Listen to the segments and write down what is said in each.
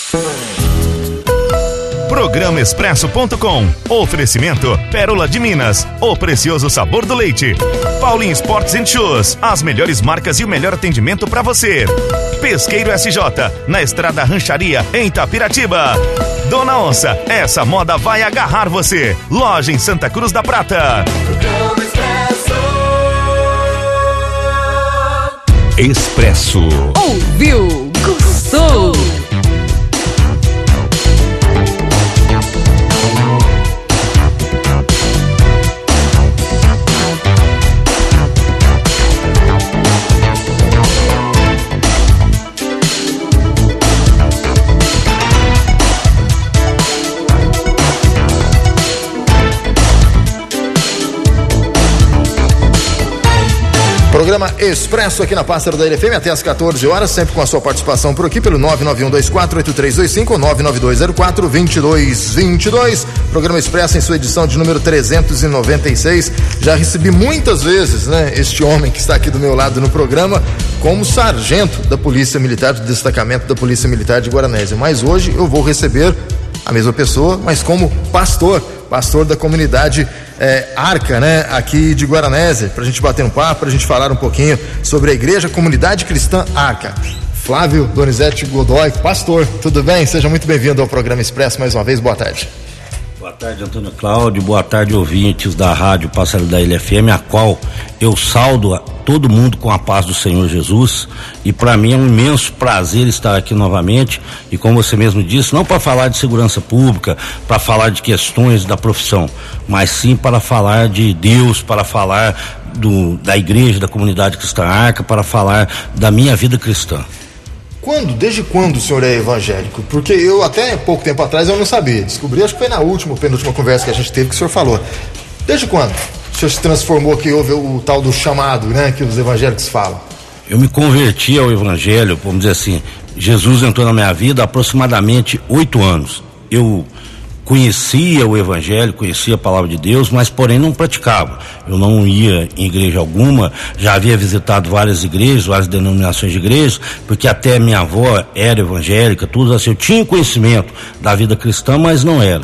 Programa Expresso.com. Oferecimento Pérola de Minas, o precioso sabor do leite. Paulinho Sports & Shoes, as melhores marcas e o melhor atendimento para você. Pesqueiro SJ, na Estrada Rancharia, em Itapiratiba. Dona Onça, essa moda vai agarrar você. Loja em Santa Cruz da Prata. Expresso. Ouviu, gostou. Programa Expresso aqui na Pássaro da LFM até às 14 horas, sempre com a sua participação por aqui pelo 991248325 ou 99204-2222. Programa Expresso em sua edição de número 396. Já recebi muitas vezes, este homem que está aqui do meu lado no programa como sargento da Polícia Militar, do destacamento da Polícia Militar de Guaranésia. Mas hoje eu vou receber a mesma pessoa, mas como pastor da comunidade Arca, aqui de Guaranésia, pra gente bater um papo, pra gente falar um pouquinho sobre a Igreja Comunidade Cristã Arca. Flávio Donizete Godoy, pastor, tudo bem? Seja muito bem-vindo ao programa Expresso mais uma vez, boa tarde. Boa tarde, Antônio Cláudio, boa tarde, ouvintes da Rádio Pássaro da LFM, a qual eu saldo a todo mundo com a paz do Senhor Jesus, e para mim é um imenso prazer estar aqui novamente, e como você mesmo disse, não para falar de segurança pública, para falar de questões da profissão, mas sim para falar de Deus, para falar da igreja, da comunidade cristã Arca, para falar da minha vida cristã. Desde quando o senhor é evangélico? Porque eu até pouco tempo atrás eu não sabia, descobri, acho que foi na penúltima conversa que a gente teve que o senhor falou. Desde quando o senhor se transformou, que houve o tal do chamado, que os evangélicos falam? Eu me converti ao evangelho, vamos dizer assim, Jesus entrou na minha vida há aproximadamente 8 anos. Eu conhecia o evangelho, conhecia a palavra de Deus, mas porém não praticava. Eu não ia em igreja alguma, já havia visitado várias igrejas, várias denominações de igrejas, porque até minha avó era evangélica, tudo assim, eu tinha conhecimento da vida cristã, mas não era.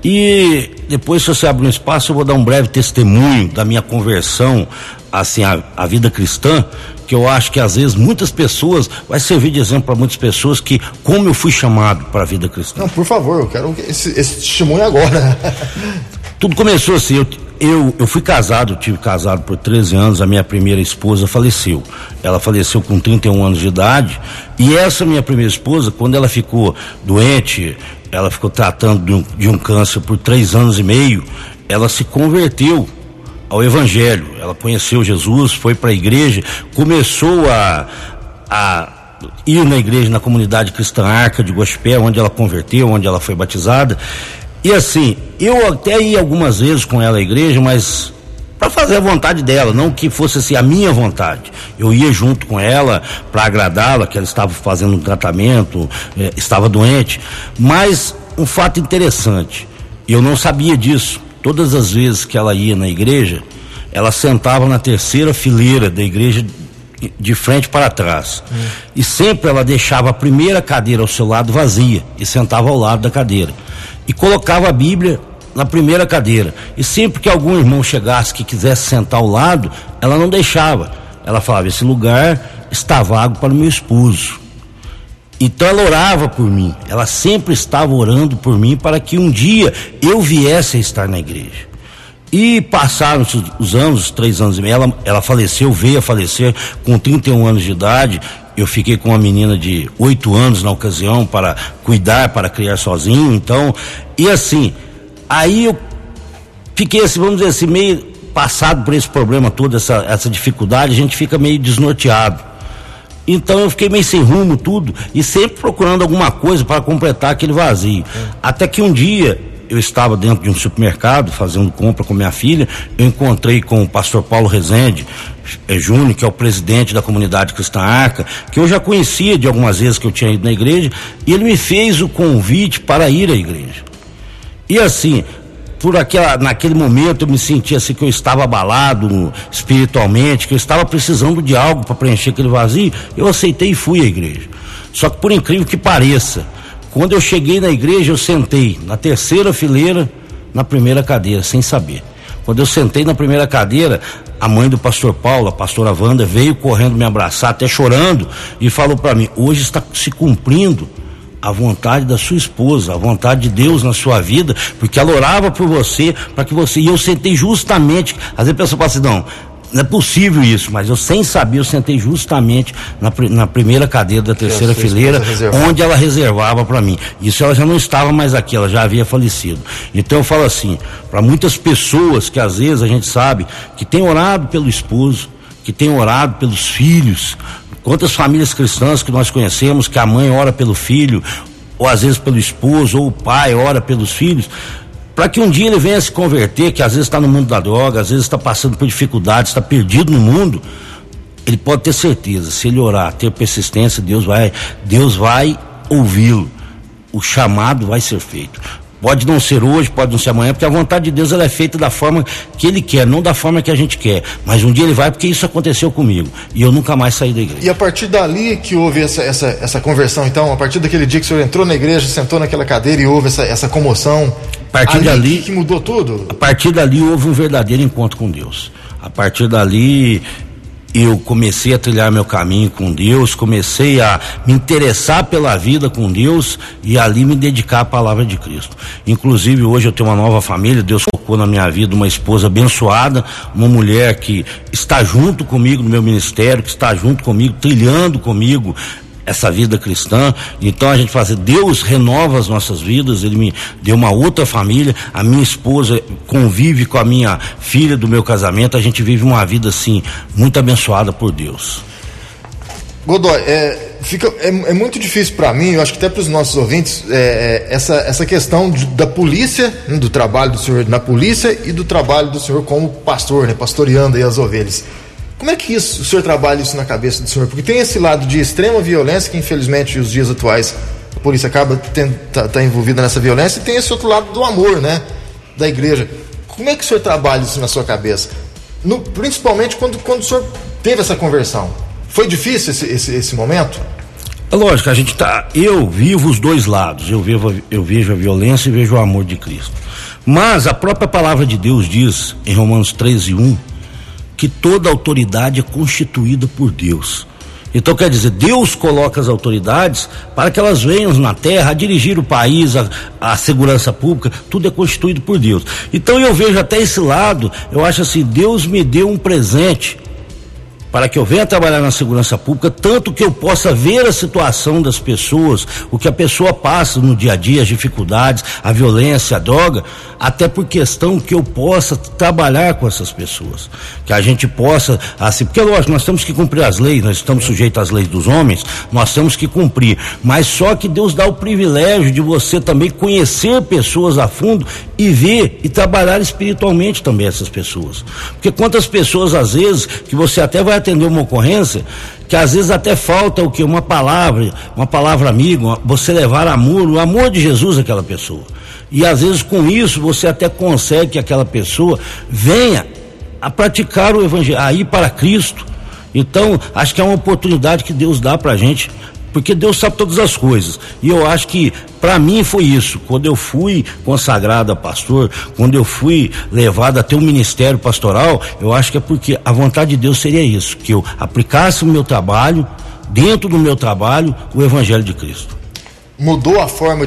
E depois, se você abrir um espaço, eu vou dar um breve testemunho da minha conversão, assim, a vida cristã, que eu acho que às vezes muitas pessoas, vai servir de exemplo para muitas pessoas, que como eu fui chamado para a vida cristã. Não, por favor, eu quero esse testemunho agora. Tudo começou assim, eu fui casado, tive casado por 13 anos, a minha primeira esposa faleceu. Ela faleceu com 31 anos de idade, e essa minha primeira esposa, quando ela ficou doente, ela ficou tratando de um câncer por 3 anos e meio, ela se converteu ao evangelho, ela conheceu Jesus, foi para a igreja, começou a ir na igreja, na comunidade cristã Arca de Gospé, onde ela converteu, onde ela foi batizada. E assim, eu até ia algumas vezes com ela à igreja, mas para fazer a vontade dela, não que fosse assim a minha vontade. Eu ia junto com ela para agradá-la, que ela estava fazendo um tratamento, estava doente. Mas um fato interessante, eu não sabia disso. Todas as vezes que ela ia na igreja, ela sentava na terceira fileira da igreja, de frente para trás. E sempre ela deixava a primeira cadeira ao seu lado vazia e sentava ao lado da cadeira. E colocava a Bíblia na primeira cadeira. E sempre que algum irmão chegasse que quisesse sentar ao lado, ela não deixava. Ela falava: esse lugar está vago para o meu esposo. Então ela orava por mim, ela sempre estava orando por mim para que um dia eu viesse a estar na igreja. E passaram os anos, os 3 anos e meio, ela faleceu, veio a falecer com 31 anos de idade. Eu fiquei com uma menina de 8 anos na ocasião para cuidar, para criar sozinho. Então, e assim, aí eu fiquei assim, vamos dizer assim, meio passado por esse problema todo, essa dificuldade, a gente fica meio desnorteado. Então eu fiquei meio sem rumo, tudo, e sempre procurando alguma coisa para completar aquele vazio. Até que um dia eu estava dentro de um supermercado fazendo compra com minha filha, eu encontrei com o pastor Paulo Rezende Júnior, que é o presidente da comunidade cristã Arca, que eu já conhecia de algumas vezes que eu tinha ido na igreja, e ele me fez o convite para ir à igreja. E assim, naquele momento eu me senti assim, que eu estava abalado espiritualmente, que eu estava precisando de algo para preencher aquele vazio. Eu aceitei e fui à igreja. Só que, por incrível que pareça, quando eu cheguei na igreja, eu sentei na terceira fileira, na primeira cadeira, sem saber. Quando eu sentei na primeira cadeira, a mãe do pastor Paulo, a pastora Wanda, veio correndo me abraçar, até chorando, e falou para mim: hoje está se cumprindo a vontade da sua esposa, a vontade de Deus na sua vida, porque ela orava por você, para que você, e eu sentei justamente, às vezes a pessoa fala assim, não é possível isso, mas eu sem saber, eu sentei justamente na primeira cadeira da terceira fileira, onde ela reservava para mim. Isso ela já não estava mais aqui, ela já havia falecido. Então eu falo assim, para muitas pessoas que às vezes a gente sabe, que tem orado pelo esposo, que tem orado pelos filhos, quantas famílias cristãs que nós conhecemos, que a mãe ora pelo filho, ou às vezes pelo esposo, ou o pai ora pelos filhos, para que um dia ele venha se converter, que às vezes está no mundo da droga, às vezes está passando por dificuldades, está perdido no mundo, ele pode ter certeza, se ele orar, ter persistência, Deus vai ouvi-lo, o chamado vai ser feito. Pode não ser hoje, pode não ser amanhã, porque a vontade de Deus ela é feita da forma que Ele quer, não da forma que a gente quer. Mas um dia Ele vai, porque isso aconteceu comigo. E eu nunca mais saí da igreja. E a partir dali que houve essa conversão, então, a partir daquele dia que o senhor entrou na igreja, sentou naquela cadeira e houve essa comoção, a partir dali que mudou tudo? A partir dali houve um verdadeiro encontro com Deus. A partir dali eu comecei a trilhar meu caminho com Deus, comecei a me interessar pela vida com Deus e ali me dedicar à palavra de Cristo. Inclusive hoje eu tenho uma nova família, Deus colocou na minha vida uma esposa abençoada, uma mulher que está junto comigo no meu ministério, que está junto comigo, trilhando comigo essa vida cristã. Então a gente faz, Deus renova as nossas vidas, Ele me deu uma outra família, a minha esposa convive com a minha filha do meu casamento, a gente vive uma vida assim, muito abençoada por Deus. Godoy, é muito difícil para mim, eu acho que até para os nossos ouvintes, essa questão da polícia, do trabalho do senhor na polícia e do trabalho do senhor como pastor, né, pastoreando aí as ovelhas. Como é que o senhor trabalha isso na cabeça do senhor? Porque tem esse lado de extrema violência, que infelizmente nos dias atuais a polícia acaba tá envolvida nessa violência, e tem esse outro lado do amor, né, da igreja. Como é que o senhor trabalha isso na sua cabeça? Principalmente quando o senhor teve essa conversão. Foi difícil esse momento? É lógico, eu vivo os dois lados, eu vejo a violência e vejo o amor de Cristo. Mas a própria palavra de Deus diz, em Romanos 13:1, que toda autoridade é constituída por Deus. Então quer dizer, Deus coloca as autoridades para que elas venham na terra a dirigir o país, a segurança pública, tudo é constituído por Deus. Então eu vejo até esse lado, eu acho assim, Deus me deu um presente para que eu venha trabalhar na segurança pública, tanto que eu possa ver a situação das pessoas, o que a pessoa passa no dia a dia, as dificuldades, a violência, a droga, até por questão que eu possa trabalhar com essas pessoas, que a gente possa, assim, porque lógico, nós temos que cumprir as leis, nós estamos sujeitos às leis dos homens, nós temos que cumprir, mas só que Deus dá o privilégio de você também conhecer pessoas a fundo e ver e trabalhar espiritualmente também essas pessoas, porque quantas pessoas às vezes que você até vai atender uma ocorrência, que às vezes até falta o que? Uma palavra amiga, você levar amor, o amor de Jesus àquela pessoa, e às vezes com isso você até consegue que aquela pessoa venha a praticar o evangelho, a ir para Cristo. Então acho que é uma oportunidade que Deus dá pra gente, porque Deus sabe todas as coisas, e eu acho que para mim foi isso, quando eu fui consagrado a pastor, quando eu fui levado a ter um ministério pastoral, eu acho que é porque a vontade de Deus seria isso, que eu aplicasse o meu trabalho, dentro do meu trabalho, o evangelho de Cristo. Mudou a forma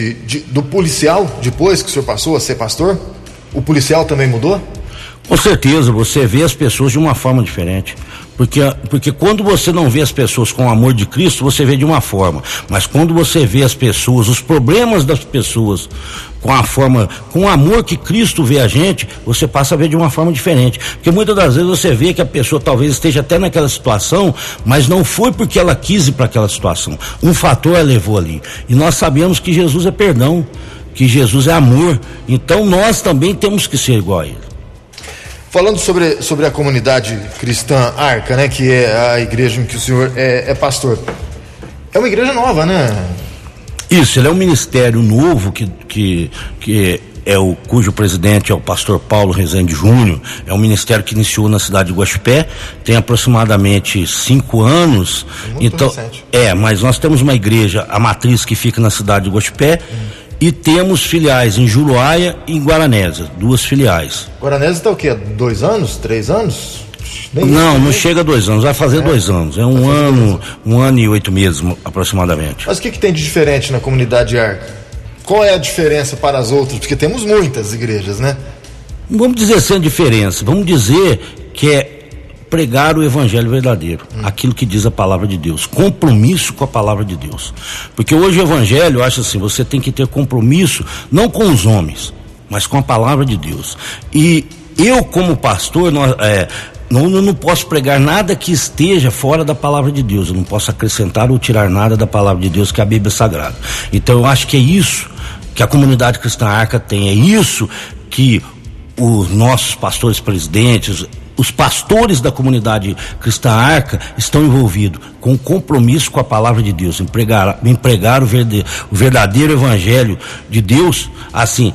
do policial, depois que o senhor passou a ser pastor? O policial também mudou? Com certeza, você vê as pessoas de uma forma diferente, porque quando você não vê as pessoas com o amor de Cristo, você vê de uma forma, mas quando você vê as pessoas, os problemas das pessoas, com o amor que Cristo vê a gente, você passa a ver de uma forma diferente, porque muitas das vezes você vê que a pessoa talvez esteja até naquela situação, mas não foi porque ela quis ir para aquela situação, um fator a levou ali, e nós sabemos que Jesus é perdão, que Jesus é amor, então nós também temos que ser igual a Ele. Falando sobre a comunidade cristã Arca, né, que é a igreja em que o senhor é pastor, é uma igreja nova, né? Isso, ele é um ministério novo que cujo presidente é o pastor Paulo Rezende Júnior. É um ministério que iniciou na cidade de Guaxupé, tem aproximadamente 5 anos. Muito então recente. Mas nós temos uma igreja, a matriz, que fica na cidade de Guaxupé, e temos filiais em Juruáia e em Guaranésia, 2 filiais. Guaranésia está o quê? 2 anos? 3 anos? Não chega a 2 anos, vai fazer 2 anos. É um ano e 8 meses aproximadamente. Mas o que tem de diferente na comunidade Arca? Qual é a diferença para as outras? Porque temos muitas igrejas, né? Vamos dizer sem diferença, vamos dizer que é pregar o evangelho verdadeiro, aquilo que diz a palavra de Deus, compromisso com a palavra de Deus. Porque hoje o evangelho, eu acho assim, você tem que ter compromisso não com os homens, mas com a palavra de Deus. E eu, como pastor, eu não posso pregar nada que esteja fora da palavra de Deus. Eu não posso acrescentar ou tirar nada da palavra de Deus, que é a Bíblia Sagrada. Então eu acho que é isso que a comunidade cristã Arca tem, é isso que os nossos pastores presidentes, os pastores da comunidade cristã Arca estão envolvidos com compromisso com a palavra de Deus, em pregar o verdadeiro evangelho de Deus, assim,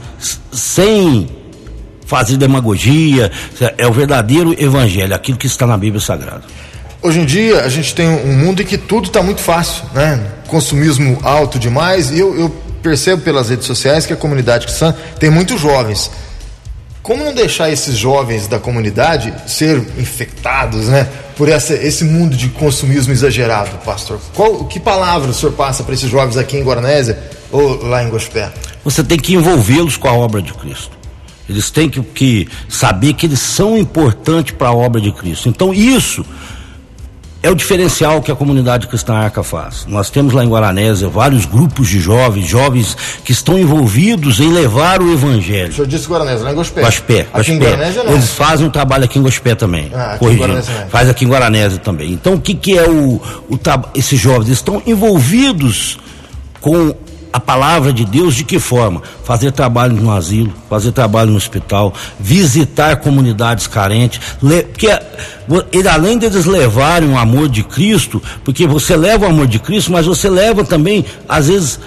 sem fazer demagogia. É o verdadeiro evangelho, aquilo que está na Bíblia Sagrada. Hoje em dia a gente tem um mundo em que tudo está muito fácil, né? Consumismo alto demais, e eu percebo pelas redes sociais que a comunidade cristã tem muitos jovens. Como não deixar esses jovens da comunidade ser infectados, né, por esse mundo de consumismo exagerado, pastor? Que palavra o senhor passa para esses jovens aqui em Guaranésia ou lá em Guaxupé? Você tem que envolvê-los com a obra de Cristo. Eles têm que saber que eles são importantes para a obra de Cristo. Então isso é o diferencial que a comunidade cristã Arca faz. Nós temos lá em Guaranésia vários grupos de jovens que estão envolvidos em levar o evangelho. O senhor disse Guaranésia, lá em Guaxupé. Guaxupé. Aqui em Guaranésia não. Eles fazem um trabalho aqui em Guaxupé também. Corrigindo. Faz aqui em Guaranésia também. Então o que é esses jovens? Eles estão envolvidos com a palavra de Deus. De que forma? Fazer trabalho no asilo, fazer trabalho no hospital, visitar comunidades carentes, porque além deles levarem o amor de Cristo, porque você leva o amor de Cristo, mas você leva também, às vezes,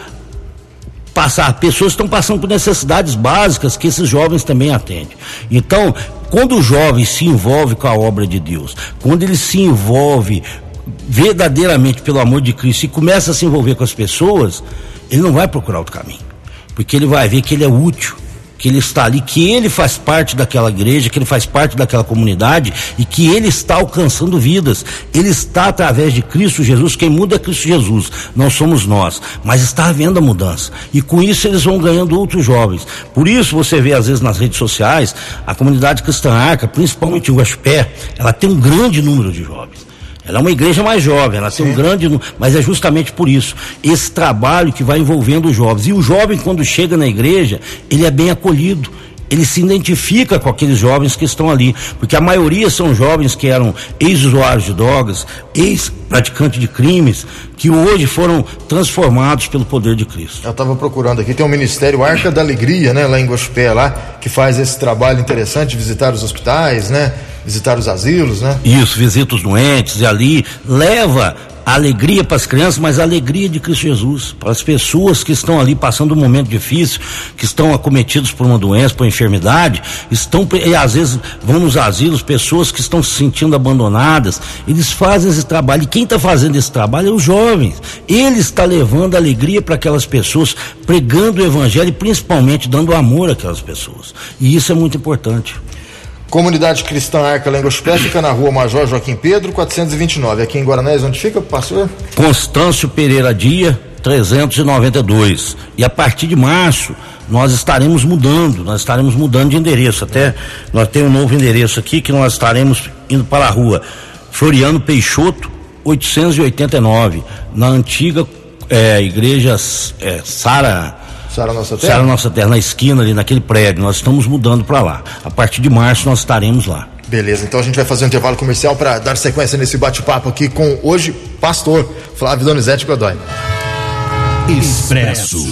pessoas estão passando por necessidades básicas que esses jovens também atendem. Então, quando o jovem se envolve com a obra de Deus, quando ele se envolve verdadeiramente pelo amor de Cristo e começa a se envolver com as pessoas, ele não vai procurar outro caminho, porque ele vai ver que ele é útil, que ele está ali, que ele faz parte daquela igreja, que ele faz parte daquela comunidade e que ele está alcançando vidas. Ele está através de Cristo Jesus. Quem muda é Cristo Jesus, não somos nós, mas está havendo a mudança, e com isso eles vão ganhando outros jovens. Por isso você vê às vezes nas redes sociais a comunidade cristã Arca, principalmente em Guaxupé, ela tem um grande número de jovens. Ela é uma igreja mais jovem, ela tem um grande número, mas é justamente por isso, esse trabalho que vai envolvendo os jovens. E o jovem, quando chega na igreja, ele é bem acolhido, ele se identifica com aqueles jovens que estão ali, porque a maioria são jovens que eram ex-usuários de drogas, ex-praticantes de crimes, que hoje foram transformados pelo poder de Cristo. Eu estava procurando aqui, tem um ministério Arca da Alegria, né, lá em Guaxupé, lá, que faz esse trabalho interessante de visitar os hospitais, né, visitar os asilos, né? Isso, visita os doentes, e ali leva a alegria para as crianças, mas a alegria de Cristo Jesus, para as pessoas que estão ali passando um momento difícil, que estão acometidos por uma doença, por uma enfermidade, e às vezes vão nos asilos, pessoas que estão se sentindo abandonadas. Eles fazem esse trabalho, e quem está fazendo esse trabalho é os jovens. Ele está levando alegria para aquelas pessoas, pregando o evangelho e principalmente dando amor àquelas pessoas, e isso é muito importante. Comunidade Cristã Arca lá em Guaxupé fica na rua Major Joaquim Pedro, 429. Aqui em Guaranésia, onde fica, pastor? Constâncio Pereira Dia, 392. E a partir de março nós estaremos mudando de endereço. Até nós temos um novo endereço aqui, que nós estaremos indo para a rua Floriano Peixoto, 889, na antiga igreja Sara Nossa Terra, na esquina ali, naquele prédio. Nós estamos mudando para lá. A partir de março nós estaremos lá. Beleza, então a gente vai fazer um intervalo comercial para dar sequência nesse bate-papo aqui com hoje pastor Flávio Donizete Godoy. Expresso.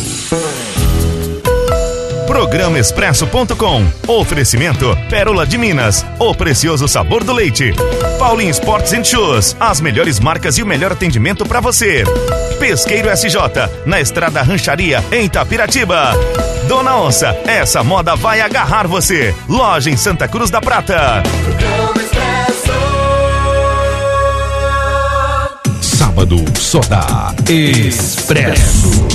Programa Expresso.com. Oferecimento Pérola de Minas, o precioso sabor do leite. Paulinho Sports and Shoes, as melhores marcas e o melhor atendimento para você. Pesqueiro SJ, na Estrada Rancharia, em Itapiratiba. Dona Onça, essa moda vai agarrar você. Loja em Santa Cruz da Prata. Sábado só dá Expresso.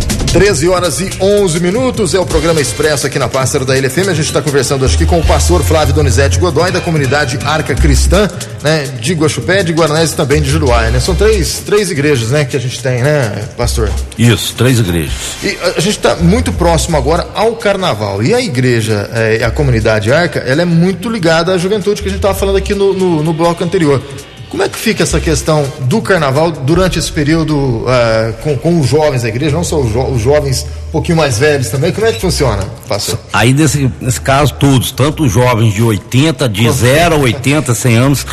13h11, é o programa Expresso aqui na Pássaro da LFM. A gente está conversando hoje aqui com o pastor Flávio Donizete Godoy, da comunidade Arca Cristã, né, de Guaxupé, de Guaranés e também de Juruá, né? São três igrejas, né, que a gente tem, né, pastor? Isso, 3 igrejas. E a gente está muito próximo agora ao carnaval. E a igreja, a comunidade Arca, ela é muito ligada à juventude, que a gente estava falando aqui no bloco anterior. Como é que fica essa questão do carnaval durante esse período com os jovens da igreja, não só os jovens um pouquinho mais velhos também? Como é que funciona, pastor? Aí nesse caso todos, tanto os jovens de 80, de 0 a 80, 100 anos,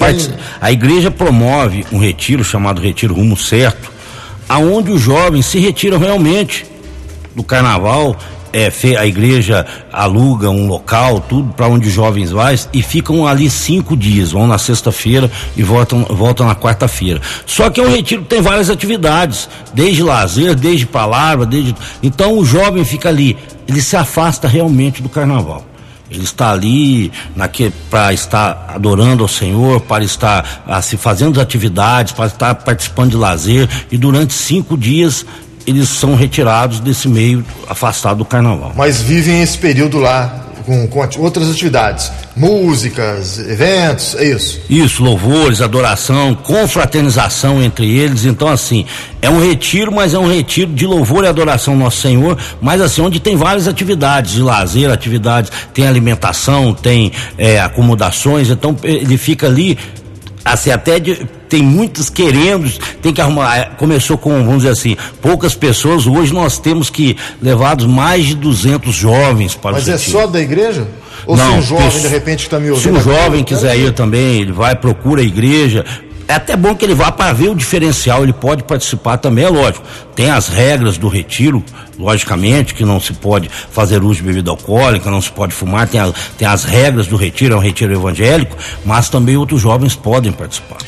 a igreja promove um retiro chamado Retiro Rumo Certo, aonde os jovens se retiram realmente do carnaval. A igreja aluga um local, tudo para onde os jovens vão e ficam ali 5 dias, vão na sexta-feira e voltam na quarta-feira. Só que é um retiro que tem várias atividades, desde lazer, desde palavra, então o jovem fica ali, ele se afasta realmente do carnaval. Ele está ali para estar adorando ao Senhor, para estar se fazendo atividades, para estar participando de lazer, e durante 5 dias eles são retirados desse meio afastado do carnaval. Mas vivem esse período lá com outras atividades, músicas, eventos, é isso? Isso, louvores, adoração, confraternização entre eles. Então, assim, é um retiro, mas é um retiro de louvor e adoração ao nosso Senhor, mas assim, onde tem várias atividades de lazer, tem alimentação, tem acomodações. Então ele fica ali, assim, tem muitos querendo, tem que arrumar, começou com, vamos dizer assim, poucas pessoas. Hoje nós temos que levar mais de 200 jovens para o retiro. Mas é só da igreja? Ou não, se um jovem de repente está me ouvindo? Se um jovem quiser ir também, ele vai, procura a igreja. É até bom que ele vá para ver o diferencial, ele pode participar também, é lógico. Tem as regras do retiro, logicamente, que não se pode fazer uso de bebida alcoólica, não se pode fumar, tem as regras do retiro, é um retiro evangélico, mas também outros jovens podem participar.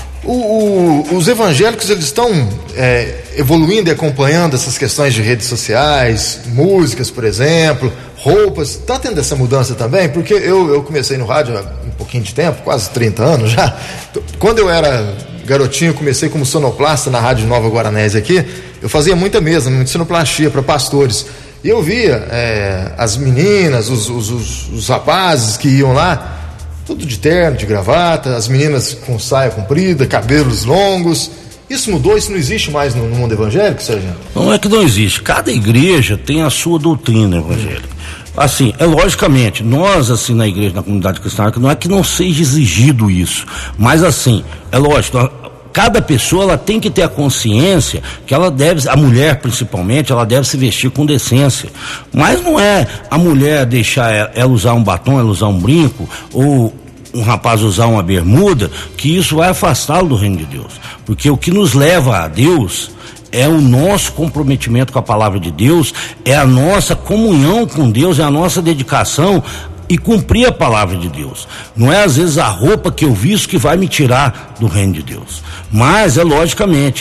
Os evangélicos, eles estão evoluindo e acompanhando essas questões de redes sociais, músicas, por exemplo, roupas. Está tendo essa mudança também? Porque eu comecei no rádio há um pouquinho de tempo, quase 30 anos já. Quando eu era garotinho, comecei como sonoplasta na Rádio Nova Guaranés aqui. Eu fazia muita sonoplastia para pastores. E eu via as meninas, os rapazes que iam lá, tudo de terno, de gravata, as meninas com saia comprida, cabelos longos. Isso mudou? Isso não existe mais no mundo evangélico, Sérgio? Não é que não existe. Cada igreja tem a sua doutrina evangélica. Assim, logicamente, nós, assim, na igreja, na comunidade cristã, não é que não seja exigido isso, mas assim, é lógico, cada pessoa, ela tem que ter a consciência que ela deve, a mulher principalmente, ela deve se vestir com decência, mas não é a mulher deixar ela usar um batom, ela usar um brinco, ou um rapaz usar uma bermuda, que isso vai afastá-lo do reino de Deus, porque o que nos leva a Deus é o nosso comprometimento com a palavra de Deus, é a nossa comunhão com Deus, é a nossa dedicação e cumprir a palavra de Deus. Não é às vezes a roupa que eu visto que vai me tirar do reino de Deus, mas logicamente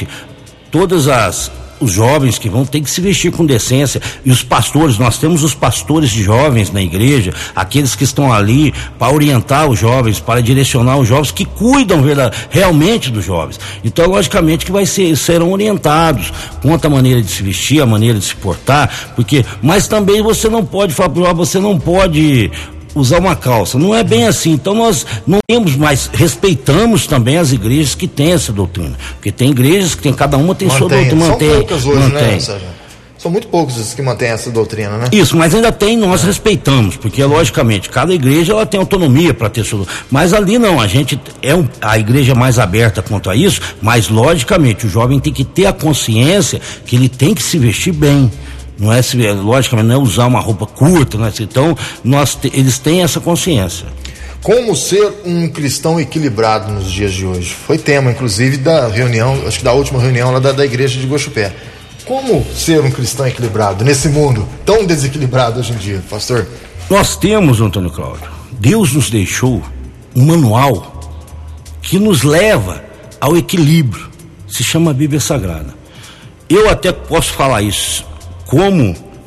os jovens que vão ter que se vestir com decência, e os pastores, nós temos os pastores de jovens na igreja, aqueles que estão ali para orientar os jovens, para direcionar os jovens, que cuidam realmente dos jovens. Então, logicamente que serão orientados quanto à maneira de se vestir, a maneira de se portar, mas também você não pode falar para o jovem, você não pode usar uma calça, não é bem assim. Então nós não temos, mas respeitamos também as igrejas que têm essa doutrina, porque tem igrejas que cada uma tem sua doutrina. São poucas hoje, né, Sérgio? São muito poucos os que mantêm essa doutrina, né? Isso, mas ainda tem, nós respeitamos, porque logicamente cada igreja ela tem autonomia para ter sua, mas ali não, a gente a igreja mais aberta quanto a isso, mas logicamente o jovem tem que ter a consciência que ele tem que se vestir bem. Não é, logicamente, não é usar uma roupa curta, né? Então, eles têm essa consciência. Como ser um cristão equilibrado nos dias de hoje? Foi tema, inclusive, da reunião, acho que da última reunião lá da igreja de Guaxupé. Como ser um cristão equilibrado nesse mundo tão desequilibrado hoje em dia, pastor? Nós temos, Antônio Cláudio, Deus nos deixou um manual que nos leva ao equilíbrio. Se chama Bíblia Sagrada. Eu até posso falar isso como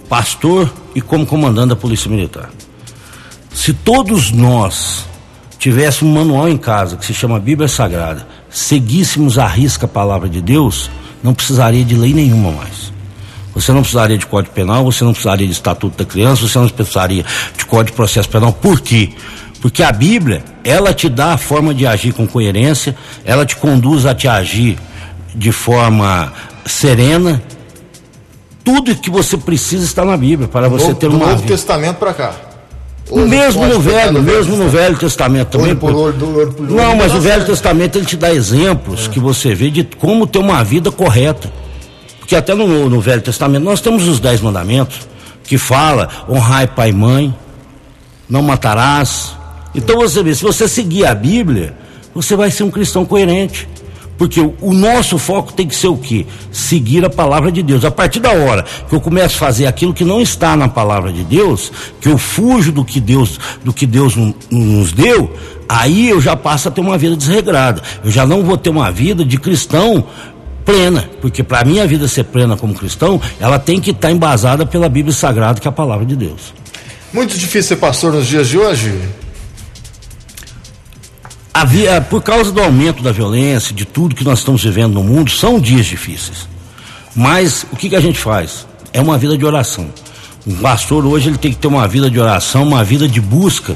pastor e como comandante da Polícia Militar. Se todos nós tivéssemos um manual em casa que se chama Bíblia Sagrada, seguíssemos à risca a palavra de Deus, não precisaria de lei nenhuma mais. Você não precisaria de Código Penal, você não precisaria de Estatuto da Criança, você não precisaria de Código de Processo Penal. Por quê? Porque a Bíblia, ela te dá a forma de agir com coerência, ela te conduz a te agir de forma serena. Tudo que você precisa está na Bíblia para você ter uma vida. Do Novo Testamento para cá. Mesmo no Velho Testamento também. Não, mas o Velho Testamento ele te dá exemplos que você vê de como ter uma vida correta. Porque até no Velho Testamento nós temos os 10 mandamentos que fala: honrai pai e mãe, não matarás. Então você vê, se você seguir a Bíblia, você vai ser um cristão coerente. Porque o nosso foco tem que ser o quê? Seguir a palavra de Deus. A partir da hora que eu começo a fazer aquilo que não está na palavra de Deus, que eu fujo do que Deus nos deu, aí eu já passo a ter uma vida desregrada. Eu já não vou ter uma vida de cristão plena, porque para mim a vida ser plena como cristão, ela tem que estar embasada pela Bíblia Sagrada, que é a palavra de Deus. Muito difícil ser pastor nos dias de hoje? Por causa do aumento da violência, de tudo que nós estamos vivendo no mundo, são dias difíceis. Mas o que a gente faz? É uma vida de oração. Um pastor hoje ele tem que ter uma vida de oração, uma vida de busca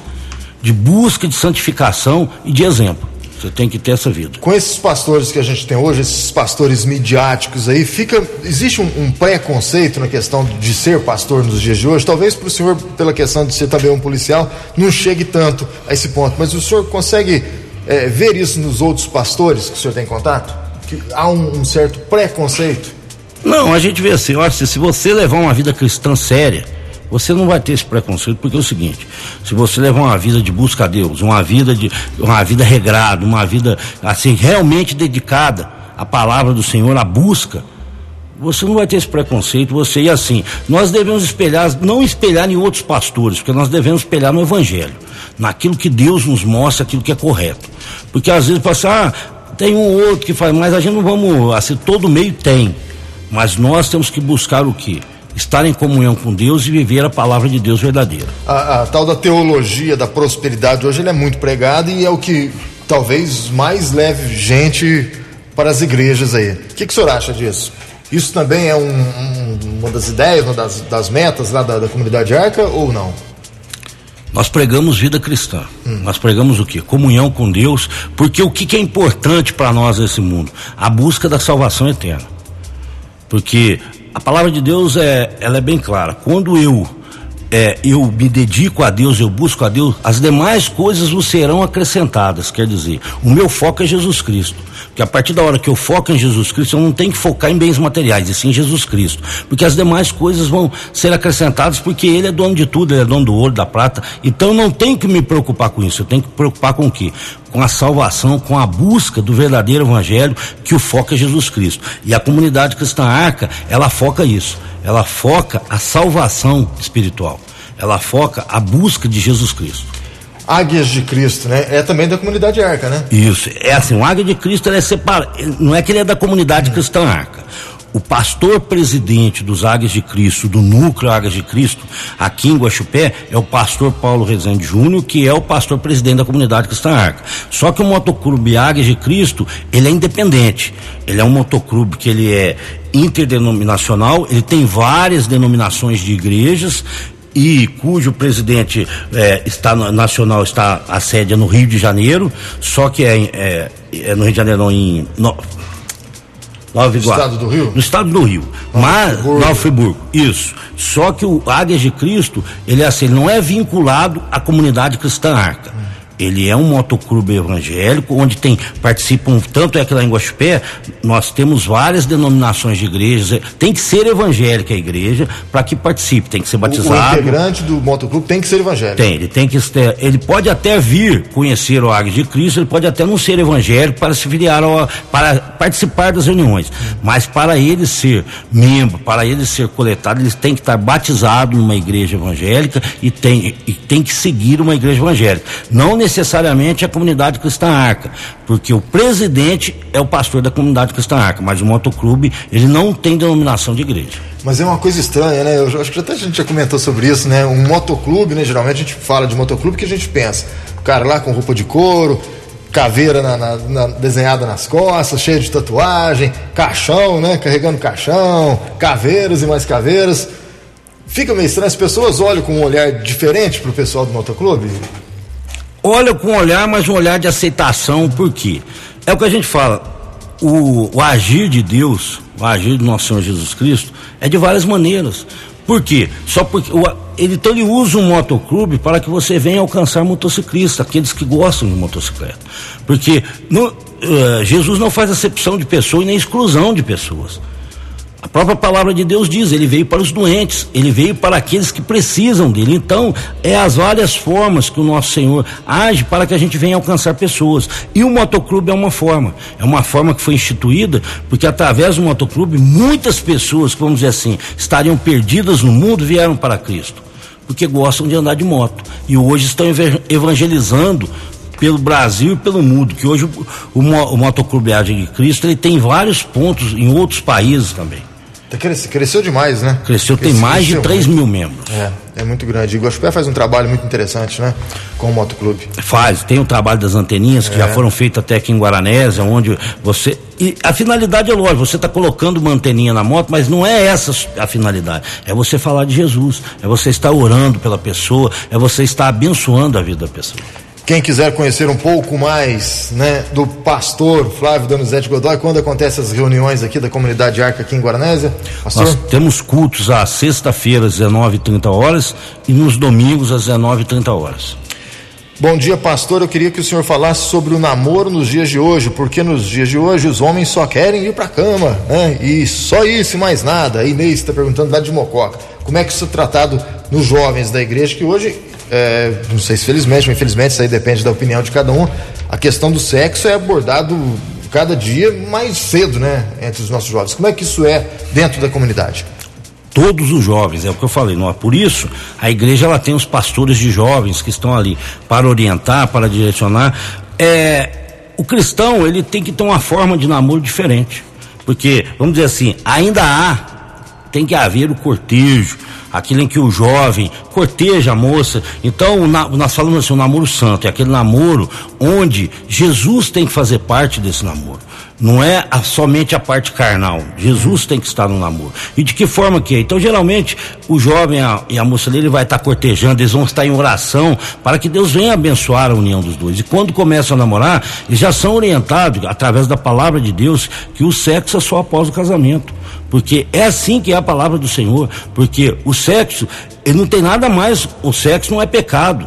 de santificação e de exemplo. Você tem que ter essa vida. Com esses pastores que a gente tem hoje, esses pastores midiáticos aí, existe um preconceito na questão de ser pastor nos dias de hoje? Talvez para o senhor, pela questão de ser também um policial, não chegue tanto a esse ponto, mas o senhor consegue ver isso nos outros pastores que o senhor tem contato? Que há um certo preconceito? Não, a gente vê assim, olha, se você levar uma vida cristã séria, você não vai ter esse preconceito, porque é o seguinte: se você levar uma vida de busca a Deus, uma vida regrada, uma vida assim realmente dedicada à palavra do Senhor, à busca, você não vai ter esse preconceito. E assim, nós devemos não espelhar em outros pastores, porque nós devemos espelhar no Evangelho, naquilo que Deus nos mostra, aquilo que é correto. Porque às vezes tem um ou outro que faz, mas a gente não vamos, assim, todo meio tem, mas nós temos que buscar o quê? Estar em comunhão com Deus e viver a palavra de Deus verdadeira. A tal da teologia da prosperidade hoje ele é muito pregado e é o que talvez mais leve gente para as igrejas aí. O que o senhor acha disso? Isso também é uma das ideias, uma das metas lá da comunidade Arca ou não? Nós pregamos vida cristã. Nós pregamos o quê? Comunhão com Deus, porque o que é importante para nós nesse mundo? A busca da salvação eterna. Porque a palavra de Deus ela é bem clara. Quando eu me dedico a Deus, eu busco a Deus, as demais coisas vos serão acrescentadas. Quer dizer, o meu foco é Jesus Cristo. Porque a partir da hora que eu foco em Jesus Cristo, eu não tenho que focar em bens materiais, e sim em Jesus Cristo. Porque as demais coisas vão ser acrescentadas, porque Ele é dono de tudo, Ele é dono do ouro, da prata. Então eu não tenho que me preocupar com isso, eu tenho que me preocupar com o quê? Com a salvação, com a busca do verdadeiro evangelho, que o foco é Jesus Cristo. E a comunidade cristã Arca, ela foca isso. Ela foca a salvação espiritual. Ela foca a busca de Jesus Cristo. Águias de Cristo, né? É também da comunidade Arca, né? Isso, é assim, o Águia de Cristo ele é separado, não é que ele é da comunidade cristã Arca. O pastor presidente dos Águias de Cristo, do núcleo Águias de Cristo, aqui em Guaxupé, é o pastor Paulo Rezende Júnior, que é o pastor presidente da comunidade cristã Arca. Só que o motoclube Águias de Cristo, ele é independente. Ele é um motoclube que ele é interdenominacional, ele tem várias denominações de igrejas, e cujo presidente nacional está a sede no Rio de Janeiro, só que no Rio de Janeiro, não, Nova Iguaçu. No estado do Rio? No estado do Rio. Nova Friburgo, isso. Só que o Águias de Cristo, ele não é vinculado à comunidade cristã Arca. Ele é um motoclube evangélico, onde participam, tanto é que lá em Guaxupé, nós temos várias denominações de igrejas, tem que ser evangélica a igreja, para que participe, tem que ser batizado. O integrante do motoclube tem que ser evangélico. Ele pode até vir conhecer o Águias de Cristo, ele pode até não ser evangélico para se filiar, para participar das reuniões, mas para ele ser membro, para ele ser coletado, ele tem que estar batizado numa igreja evangélica e tem que seguir uma igreja evangélica. Não necessariamente a comunidade cristã Arca, porque o presidente é o pastor da comunidade cristã Arca, mas o motoclube, ele não tem denominação de igreja. Mas é uma coisa estranha, né? Eu acho que até a gente já comentou sobre isso, né? Um motoclube, né? Geralmente a gente fala de motoclube, que a gente pensa, o cara lá com roupa de couro, caveira desenhada nas costas, cheia de tatuagem, caixão, né? Carregando caixão, caveiras e mais caveiras. Fica meio estranho, as pessoas olham com um olhar diferente pro pessoal do motoclube? Olha com um olhar, mas um olhar de aceitação, por quê? É o que a gente fala, o agir de Deus, o agir do nosso Senhor Jesus Cristo, é de várias maneiras. Por quê? Só porque ele usa um motoclube para que você venha alcançar motociclistas, aqueles que gostam de motocicleta. Porque Jesus não faz acepção de pessoa e nem exclusão de pessoas. A própria palavra de Deus diz, ele veio para os doentes, ele veio para aqueles que precisam dele. Então, é as várias formas que o nosso Senhor age para que a gente venha alcançar pessoas. E o motoclube é uma forma que foi instituída, porque através do motoclube, muitas pessoas, vamos dizer assim, estariam perdidas no mundo, vieram para Cristo, porque gostam de andar de moto. E hoje estão evangelizando pelo Brasil e pelo mundo, que hoje o motoclube Agem de Cristo, ele tem vários pontos em outros países também. Cresceu demais, né? Cresceu, tem mais de 3 mil membros. É muito grande. E o Gospel faz um trabalho muito interessante, né? Com o motoclube. Tem o trabalho das anteninhas, que já foram feitas até aqui em Guaranésia, onde você... E a finalidade é lógica, você está colocando uma anteninha na moto, mas não é essa a finalidade. É você falar de Jesus, é você estar orando pela pessoa, é você estar abençoando a vida da pessoa. Quem quiser conhecer um pouco mais, né, do pastor Flávio Donizete Godoy, quando acontecem as reuniões aqui da comunidade Arca aqui em Guaranésia? Pastor? Nós temos cultos às sexta-feiras, 19h30, e nos domingos, às 19h30. Bom dia, pastor. Eu queria que o senhor falasse sobre o namoro nos dias de hoje, porque nos dias de hoje os homens só querem ir pra cama, né? E só isso e mais nada. A Inês está perguntando lá de Mococa. Como é que isso é tratado nos jovens da igreja, que hoje... não sei se felizmente ou infelizmente, isso aí depende da opinião de cada um, a questão do sexo é abordado cada dia mais cedo, né, entre os nossos jovens. Como é que isso é dentro da comunidade? Todos os jovens, é o que eu falei, não é? Por isso a igreja, ela tem os pastores de jovens que estão ali para orientar, para direcionar. O cristão, ele tem que ter uma forma de namoro diferente, porque, vamos dizer assim, tem que haver o cortejo, aquilo em que o jovem corteja a moça. Então nós falamos assim, o namoro santo é aquele namoro onde Jesus tem que fazer parte desse namoro, não é somente a parte carnal. Jesus tem que estar no namoro. E de que forma que é? Então geralmente o jovem e a moça dele vai estar cortejando, eles vão estar em oração para que Deus venha abençoar a união dos dois. E quando começam a namorar, eles já são orientados através da palavra de Deus que o sexo é só após o casamento, porque é assim que é a palavra do Senhor. Porque o sexo, ele não tem nada mais, o sexo não é pecado,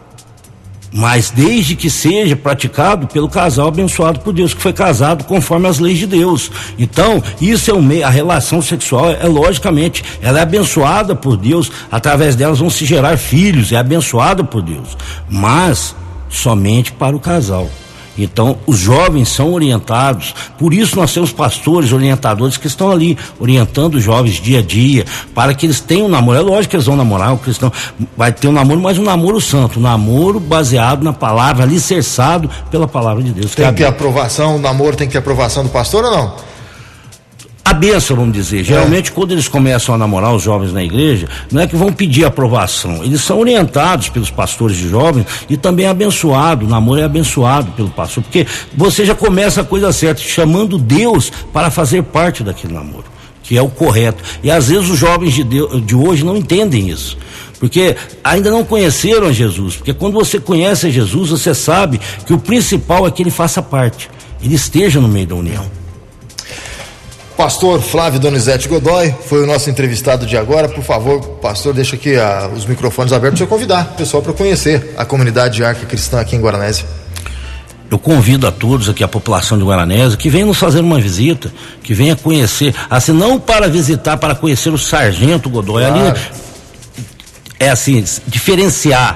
mas desde que seja praticado pelo casal abençoado por Deus, que foi casado conforme as leis de Deus. Então, isso é a relação sexual, logicamente, ela é abençoada por Deus, através delas vão se gerar filhos, é abençoada por Deus, mas somente para o casal. Então, os jovens são orientados, por isso nós temos pastores, orientadores que estão ali, orientando os jovens dia a dia, para que eles tenham um namoro. É lógico que eles vão namorar, o cristão vai ter um namoro, mas um namoro santo, um namoro baseado na palavra, alicerçado pela palavra de Deus. Tem que ter aprovação, o namoro tem que ter aprovação do pastor ou não? A bênção, vamos dizer, geralmente quando eles começam a namorar, os jovens na igreja, não é que vão pedir aprovação, eles são orientados pelos pastores de jovens e também abençoado, o namoro é abençoado pelo pastor, porque você já começa a coisa certa, chamando Deus para fazer parte daquele namoro, que é o correto. E às vezes os jovens de hoje não entendem isso, porque ainda não conheceram a Jesus, porque quando você conhece a Jesus, você sabe que o principal é que ele faça parte, ele esteja no meio da união. Pastor Flávio Donizete Godoy foi o nosso entrevistado de agora. Por favor, pastor, deixa aqui os microfones abertos para você convidar o pessoal para conhecer a comunidade Arca Cristã aqui em Guaranésia. Eu convido a todos aqui, a população de Guaranésia, que venha nos fazer uma visita, que venha conhecer, assim, não para visitar, para conhecer o Sargento Godoy, claro. Ali é assim, diferenciar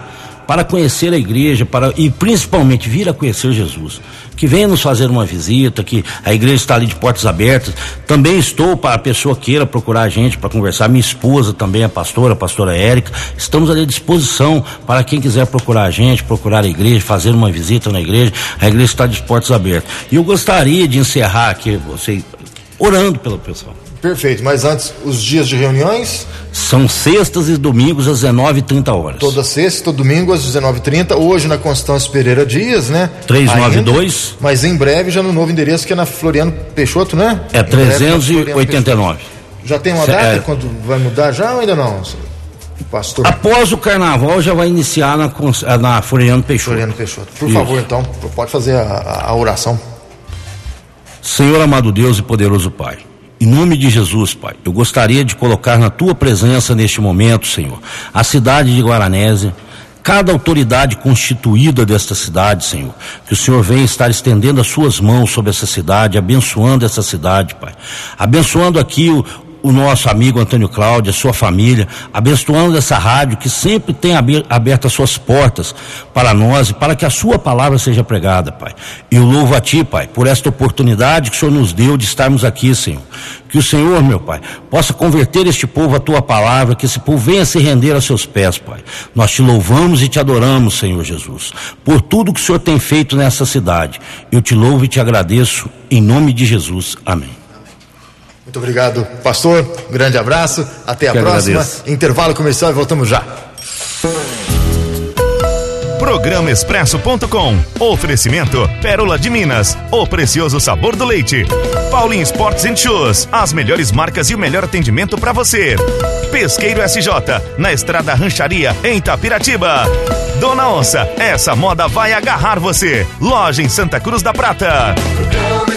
para conhecer a igreja, e principalmente vir a conhecer Jesus. Que venha nos fazer uma visita, que a igreja está ali de portas abertas. Também estou, para a pessoa queira procurar a gente para conversar, minha esposa também, a pastora Érica, estamos ali à disposição para quem quiser procurar a gente, procurar a igreja, fazer uma visita na igreja. A igreja está de portas abertas. E eu gostaria de encerrar aqui, você orando pelo pessoal. Perfeito, mas antes, os dias de reuniões? São sextas e domingos às 19h30. Toda sexta, todo domingo às 19h30, hoje na Constância Pereira Dias, né? 392. Ainda, mas em breve já no novo endereço, que é na Floriano Peixoto, né? É 389. Já tem uma data quando vai mudar já ou ainda não, pastor? Após o carnaval já vai iniciar na Floriano Peixoto. Floriano Peixoto. Por favor, então, pode fazer a oração. Senhor amado Deus e poderoso Pai, em nome de Jesus, Pai, eu gostaria de colocar na Tua presença neste momento, Senhor, a cidade de Guaranésia, cada autoridade constituída desta cidade, Senhor, que o Senhor venha estar estendendo as Suas mãos sobre essa cidade, abençoando essa cidade, Pai, abençoando aqui o nosso amigo Antônio Cláudio, a sua família, abençoando essa rádio que sempre tem aberto as suas portas para nós e para que a sua palavra seja pregada, Pai. Eu louvo a Ti, Pai, por esta oportunidade que o Senhor nos deu de estarmos aqui, Senhor. Que o Senhor, meu Pai, possa converter este povo à Tua palavra, que esse povo venha se render aos Seus pés, Pai. Nós Te louvamos e Te adoramos, Senhor Jesus, por tudo que o Senhor tem feito nessa cidade. Eu Te louvo e Te agradeço, em nome de Jesus. Amém. Muito obrigado, pastor. Um grande abraço. Até a próxima. Agradeço. Intervalo comercial e voltamos já. Programa Expresso.com. Oferecimento Pérola de Minas, o precioso sabor do leite. Paulinho Sports and Shoes, as melhores marcas e o melhor atendimento para você. Pesqueiro SJ, na Estrada Rancharia, em Itapiratiba. Dona Onça, essa moda vai agarrar você. Loja em Santa Cruz da Prata.